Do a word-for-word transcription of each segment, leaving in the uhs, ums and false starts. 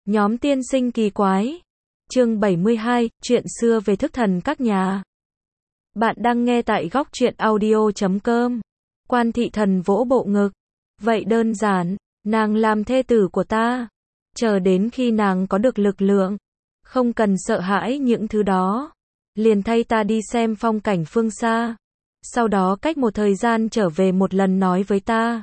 Nhóm tiên sinh kỳ quái. Chương bảy mươi hai, chuyện xưa về thức thần các nhà. Bạn đang nghe tại góc truyện audio chấm com. Quan thị thần vỗ bộ ngực. Vậy đơn giản, nàng làm thê tử của ta. Chờ đến khi nàng có được lực lượng, không cần sợ hãi những thứ đó. Liền thay ta đi xem phong cảnh phương xa. Sau đó cách một thời gian trở về một lần nói với ta.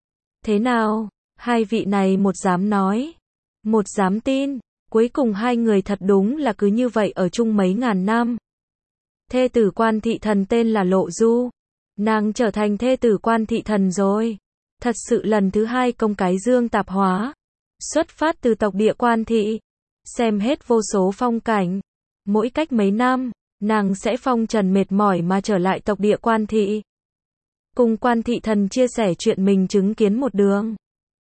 Thế nào? Hai vị này một dám nói, một dám tin. Cuối cùng hai người thật đúng là cứ như vậy ở chung mấy ngàn năm. Thê tử Quan thị thần tên là Lộ Du. Nàng trở thành thê tử Quan thị thần rồi. Thật sự lần thứ hai công cái dương tạp hóa. Xuất phát từ tộc địa Quan thị. Xem hết vô số phong cảnh. Mỗi cách mấy năm, nàng sẽ phong trần mệt mỏi mà trở lại tộc địa Quan thị. Cùng Quan thị thần chia sẻ chuyện mình chứng kiến một đường.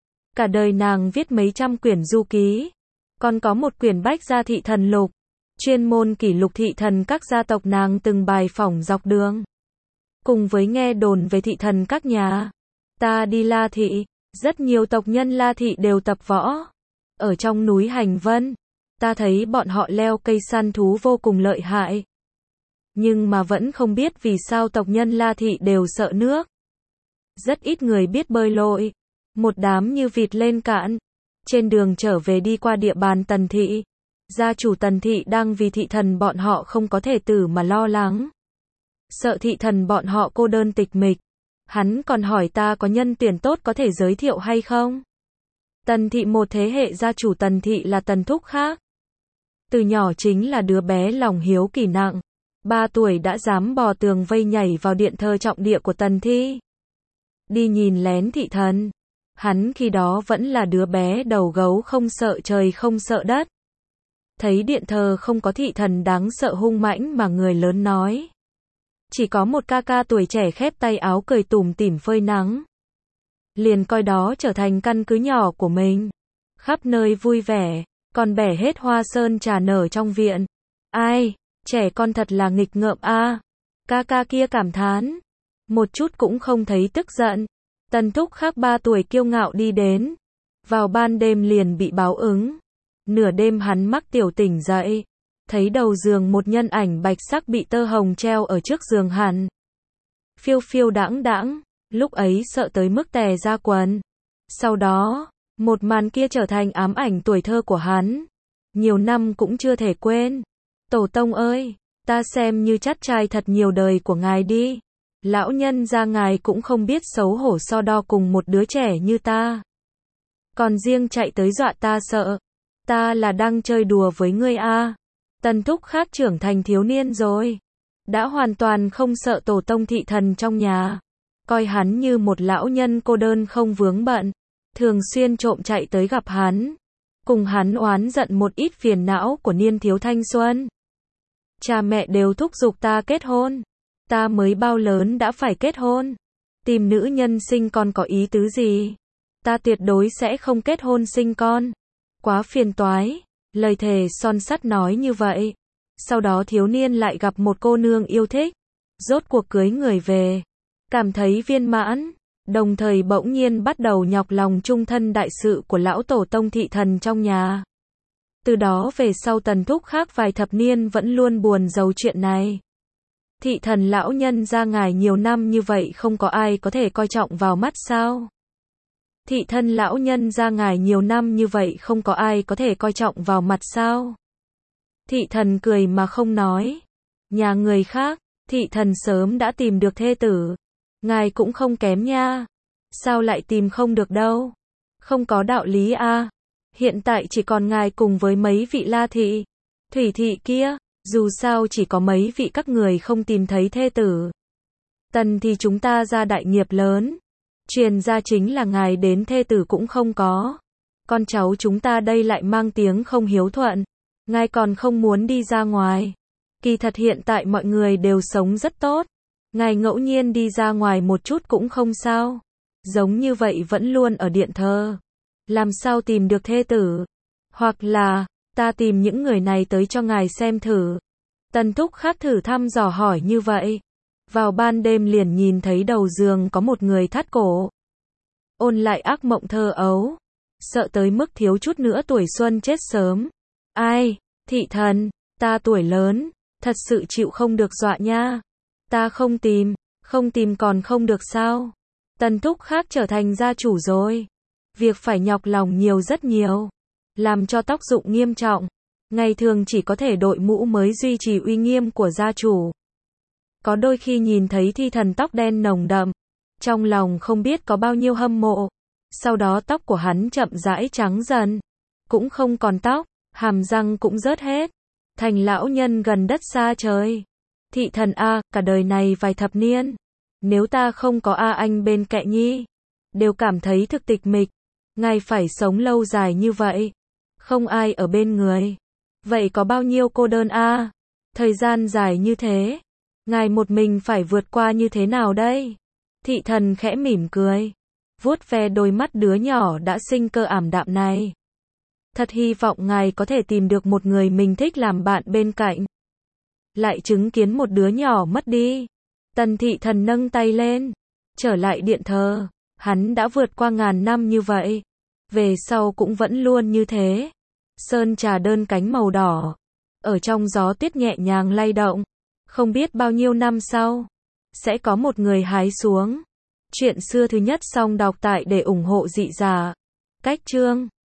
Cả đời nàng viết mấy trăm quyển du ký. Còn có một quyển bách gia thị thần lục. Chuyên môn kỷ lục thị thần các gia tộc nàng từng bài phỏng dọc đường. Cùng với nghe đồn về thị thần các nhà. Ta đi La thị, rất nhiều tộc nhân La thị đều tập võ. Ở trong núi Hành Vân, ta thấy bọn họ leo cây săn thú vô cùng lợi hại. Nhưng mà vẫn không biết vì sao tộc nhân La thị đều sợ nước. Rất ít người biết bơi lội. Một đám như vịt lên cạn. Trên đường trở về đi qua địa bàn Tần thị. Gia chủ Tần thị đang vì thị thần bọn họ không có thể tử mà lo lắng. Sợ thị thần bọn họ cô đơn tịch mịch. Hắn còn hỏi ta có nhân tuyển tốt có thể giới thiệu hay không? Tần thị một thế hệ gia chủ Tần thị là Tần Thúc khác. Từ nhỏ chính là đứa bé lòng hiếu kỳ nặng. Ba tuổi đã dám bò tường vây nhảy vào điện thờ trọng địa của Tần thị. Đi nhìn lén thị thần. Hắn khi đó vẫn là đứa bé đầu gấu không sợ trời không sợ đất. Thấy điện thờ không có thị thần đáng sợ hung mãnh mà người lớn nói. Chỉ có một ca ca tuổi trẻ khép tay áo cười tủm tỉm phơi nắng. Liền coi đó trở thành căn cứ nhỏ của mình. Khắp nơi vui vẻ, còn bẻ hết hoa sơn trà nở trong viện. Ai, trẻ con thật là nghịch ngợm a. Ca ca kia cảm thán. Một chút cũng không thấy tức giận. Tần Thúc khác ba tuổi kiêu ngạo đi đến. Vào ban đêm liền bị báo ứng. Nửa đêm hắn mắc tiểu tỉnh dậy. Thấy đầu giường một nhân ảnh bạch sắc bị tơ hồng treo ở trước giường hắn. Phiêu phiêu đãng đãng, lúc ấy sợ tới mức tè ra quần. Sau đó, một màn kia trở thành ám ảnh tuổi thơ của hắn. Nhiều năm cũng chưa thể quên. Tổ tông ơi, ta xem như chắt trai thật nhiều đời của ngài đi. Lão nhân gia ngài cũng không biết xấu hổ so đo cùng một đứa trẻ như ta. Còn riêng chạy tới dọa ta sợ. Ta là đang chơi đùa với ngươi a. Tần Thúc khác trưởng thành thiếu niên rồi. Đã hoàn toàn không sợ tổ tông thị thần trong nhà. Coi hắn như một lão nhân cô đơn không vướng bận. Thường xuyên trộm chạy tới gặp hắn. Cùng hắn oán giận một ít phiền não của niên thiếu thanh xuân. Cha mẹ đều thúc giục ta kết hôn. Ta mới bao lớn đã phải kết hôn. Tìm nữ nhân sinh con có ý tứ gì? Ta tuyệt đối sẽ không kết hôn sinh con. Quá phiền toái. Lời thề son sắt nói như vậy. Sau đó thiếu niên lại gặp một cô nương yêu thích. Rốt cuộc cưới người về. Cảm thấy viên mãn. Đồng thời bỗng nhiên bắt đầu nhọc lòng trung thân đại sự của lão tổ tông thị thần trong nhà. Từ đó về sau Tần Thúc khác vài thập niên vẫn luôn buồn rầu chuyện này. Thị thần lão nhân gia ngài nhiều năm như vậy không có ai có thể coi trọng vào mắt sao? Thị thân lão nhân gia ngài nhiều năm như vậy không có ai có thể coi trọng vào mặt sao? Thị thần cười mà không nói. Nhà người khác, thị thần sớm đã tìm được thê tử. Ngài cũng không kém nha. Sao lại tìm không được đâu? Không có đạo lý a. À. Hiện tại chỉ còn ngài cùng với mấy vị La thị, Thủy thị kia. Dù sao chỉ có mấy vị các người không tìm thấy thê tử. Tần thì chúng ta ra đại nghiệp lớn. Truyền ra chính là ngài đến thê tử cũng không có. Con cháu chúng ta đây lại mang tiếng không hiếu thuận. Ngài còn không muốn đi ra ngoài. Kỳ thật hiện tại mọi người đều sống rất tốt. Ngài ngẫu nhiên đi ra ngoài một chút cũng không sao. Giống như vậy vẫn luôn ở điện thờ. Làm sao tìm được thê tử? Hoặc là ta tìm những người này tới cho ngài xem thử. Tần Thúc khác thử thăm dò hỏi như vậy. Vào ban đêm liền nhìn thấy đầu giường có một người thắt cổ. Ôn lại ác mộng thơ ấu. sợ tới mức thiếu chút nữa tuổi xuân chết sớm. Ai, thị thần, ta tuổi lớn, thật sự chịu không được dọa nha. Ta không tìm, không tìm còn không được sao? Tần thúc khác trở thành gia chủ rồi. Việc phải nhọc lòng nhiều rất nhiều. Làm cho tóc rụng nghiêm trọng. Ngày thường chỉ có thể đội mũ mới duy trì uy nghiêm của gia chủ. Có đôi khi nhìn thấy thi thần tóc đen nồng đậm, trong lòng không biết có bao nhiêu hâm mộ. Sau đó tóc của hắn chậm rãi trắng dần. Cũng không còn tóc, hàm răng cũng rớt hết. Thành lão nhân gần đất xa trời. Thị thần a, cả đời này vài thập niên. Nếu ta không có A Anh bên cạnh nhi, đều cảm thấy thực tịch mịch. Ngài phải sống lâu dài như vậy. Không ai ở bên người. Vậy có bao nhiêu cô đơn a? Thời gian dài như thế. Ngài một mình phải vượt qua như thế nào đây? Thị thần khẽ mỉm cười. Vuốt ve đôi mắt đứa nhỏ đã sinh cơ ảm đạm này. Thật hy vọng ngài có thể tìm được một người mình thích làm bạn bên cạnh. Lại chứng kiến một đứa nhỏ mất đi. Tần thị thần nâng tay lên. Trở lại điện thờ. Hắn đã vượt qua ngàn năm như vậy. Về sau cũng vẫn luôn như thế. Sơn trà đơn cánh màu đỏ. Ở trong gió tuyết nhẹ nhàng lay động. Không biết bao nhiêu năm sau. Sẽ có một người hái xuống. Chuyện xưa thứ nhất xong đọc tại để ủng hộ Dị Giả. Cách chương